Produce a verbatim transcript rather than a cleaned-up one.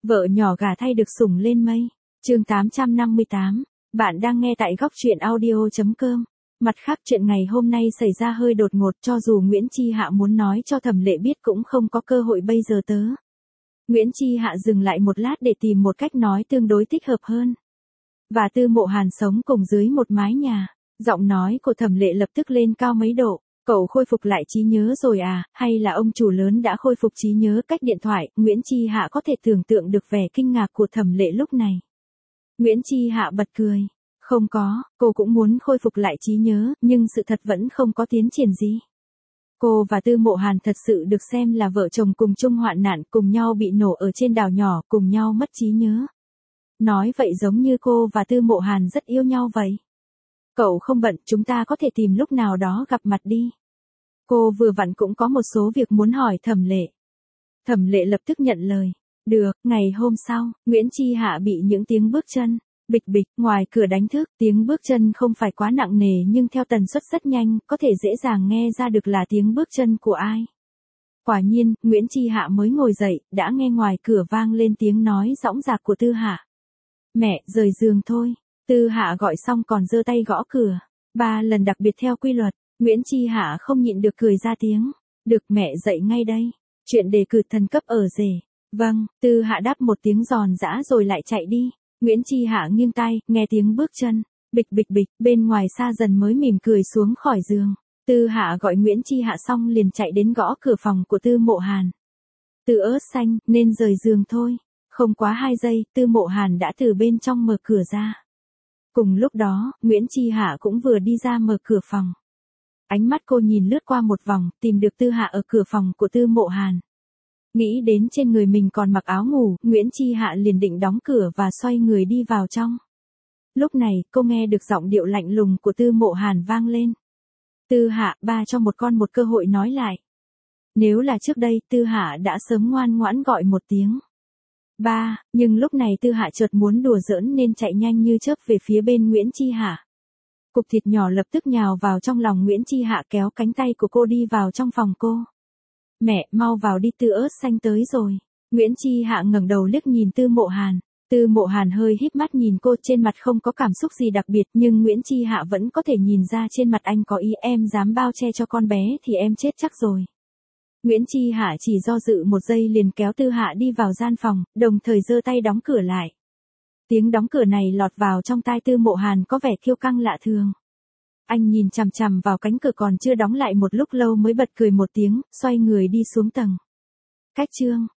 Vợ nhỏ gà thay được sủng lên mây. Chương tám trăm năm mươi tám. Bạn đang nghe tại góc truyện audio chấm com. Mặt khác chuyện ngày hôm nay xảy ra hơi đột ngột, cho dù Nguyễn Chi Hạ muốn nói cho Thẩm Lệ biết cũng không có cơ hội bây giờ tớ. Nguyễn Chi Hạ dừng lại một lát để tìm một cách nói tương đối thích hợp hơn. Và Tư Mộ Hàn sống cùng dưới một mái nhà. Giọng nói của Thẩm Lệ lập tức lên cao mấy độ. Cậu khôi phục lại trí nhớ rồi à, hay là ông chủ lớn đã khôi phục trí nhớ cách điện thoại? Nguyễn Chi Hạ có thể tưởng tượng được vẻ kinh ngạc của Thẩm Lệ lúc này. Nguyễn Chi Hạ bật cười. Không có, cô cũng muốn khôi phục lại trí nhớ, nhưng sự thật vẫn không có tiến triển gì. Cô và Tư Mộ Hàn thật sự được xem là vợ chồng cùng chung hoạn nạn, cùng nhau bị nổ ở trên đảo nhỏ, cùng nhau mất trí nhớ. Nói vậy giống như cô và Tư Mộ Hàn rất yêu nhau vậy. Cậu không bận, chúng ta có thể tìm lúc nào đó gặp mặt đi. Cô vừa vặn cũng có một số việc muốn hỏi Thẩm Lệ. Thẩm Lệ lập tức nhận lời. Được, ngày hôm sau, Nguyễn Chi Hạ bị những tiếng bước chân, bịch bịch, ngoài cửa đánh thức. Tiếng bước chân không phải quá nặng nề nhưng theo tần suất rất nhanh, có thể dễ dàng nghe ra được là tiếng bước chân của ai. Quả nhiên, Nguyễn Chi Hạ mới ngồi dậy, đã nghe ngoài cửa vang lên tiếng nói dõng dạc của Tư Hạ. Mẹ, rời giường thôi. Tư Hạ gọi xong còn giơ tay gõ cửa. Ba lần đặc biệt theo quy luật. Nguyễn Chi Hạ không nhịn được cười ra tiếng. Được, mẹ dậy ngay đây. Chuyện đề cử thần cấp ở rể. Vâng, Tư Hạ đáp một tiếng giòn giã rồi lại chạy đi. Nguyễn Chi Hạ nghiêng tai, nghe tiếng bước chân. Bịch bịch bịch, bên ngoài xa dần mới mỉm cười xuống khỏi giường. Tư Hạ gọi Nguyễn Chi Hạ xong liền chạy đến gõ cửa phòng của Tư Mộ Hàn. Tư ớt xanh, nên rời giường thôi. Không quá hai giây, Tư Mộ Hàn đã từ bên trong mở cửa ra. Cùng lúc đó, Nguyễn Chi Hạ cũng vừa đi ra mở cửa phòng. Ánh mắt cô nhìn lướt qua một vòng, tìm được Tư Hạ ở cửa phòng của Tư Mộ Hàn. Nghĩ đến trên người mình còn mặc áo ngủ, Nguyễn Chi Hạ liền định đóng cửa và xoay người đi vào trong. Lúc này, cô nghe được giọng điệu lạnh lùng của Tư Mộ Hàn vang lên. Tư Hạ, ba cho một con một cơ hội nói lại. Nếu là trước đây, Tư Hạ đã sớm ngoan ngoãn gọi một tiếng. Ba, nhưng lúc này Tư Hạ chợt muốn đùa giỡn nên chạy nhanh như chớp về phía bên Nguyễn Chi Hạ. Cục thịt nhỏ lập tức nhào vào trong lòng Nguyễn Chi Hạ kéo cánh tay của cô đi vào trong phòng cô. Mẹ, mau vào đi, Tư ớt xanh tới rồi. Nguyễn Chi Hạ ngẩng đầu liếc nhìn Tư Mộ Hàn. Tư Mộ Hàn hơi híp mắt nhìn cô, trên mặt không có cảm xúc gì đặc biệt nhưng Nguyễn Chi Hạ vẫn có thể nhìn ra trên mặt anh có ý. Em dám bao che cho con bé thì em chết chắc rồi. Nguyễn Chi Hạ chỉ do dự một giây liền kéo Tư Hạ đi vào gian phòng, đồng thời giơ tay đóng cửa lại. Tiếng đóng cửa này lọt vào trong tai Tư Mộ Hàn có vẻ kiêu căng lạ thường. Anh nhìn chằm chằm vào cánh cửa còn chưa đóng lại một lúc lâu mới bật cười một tiếng, xoay người đi xuống tầng. Cách chương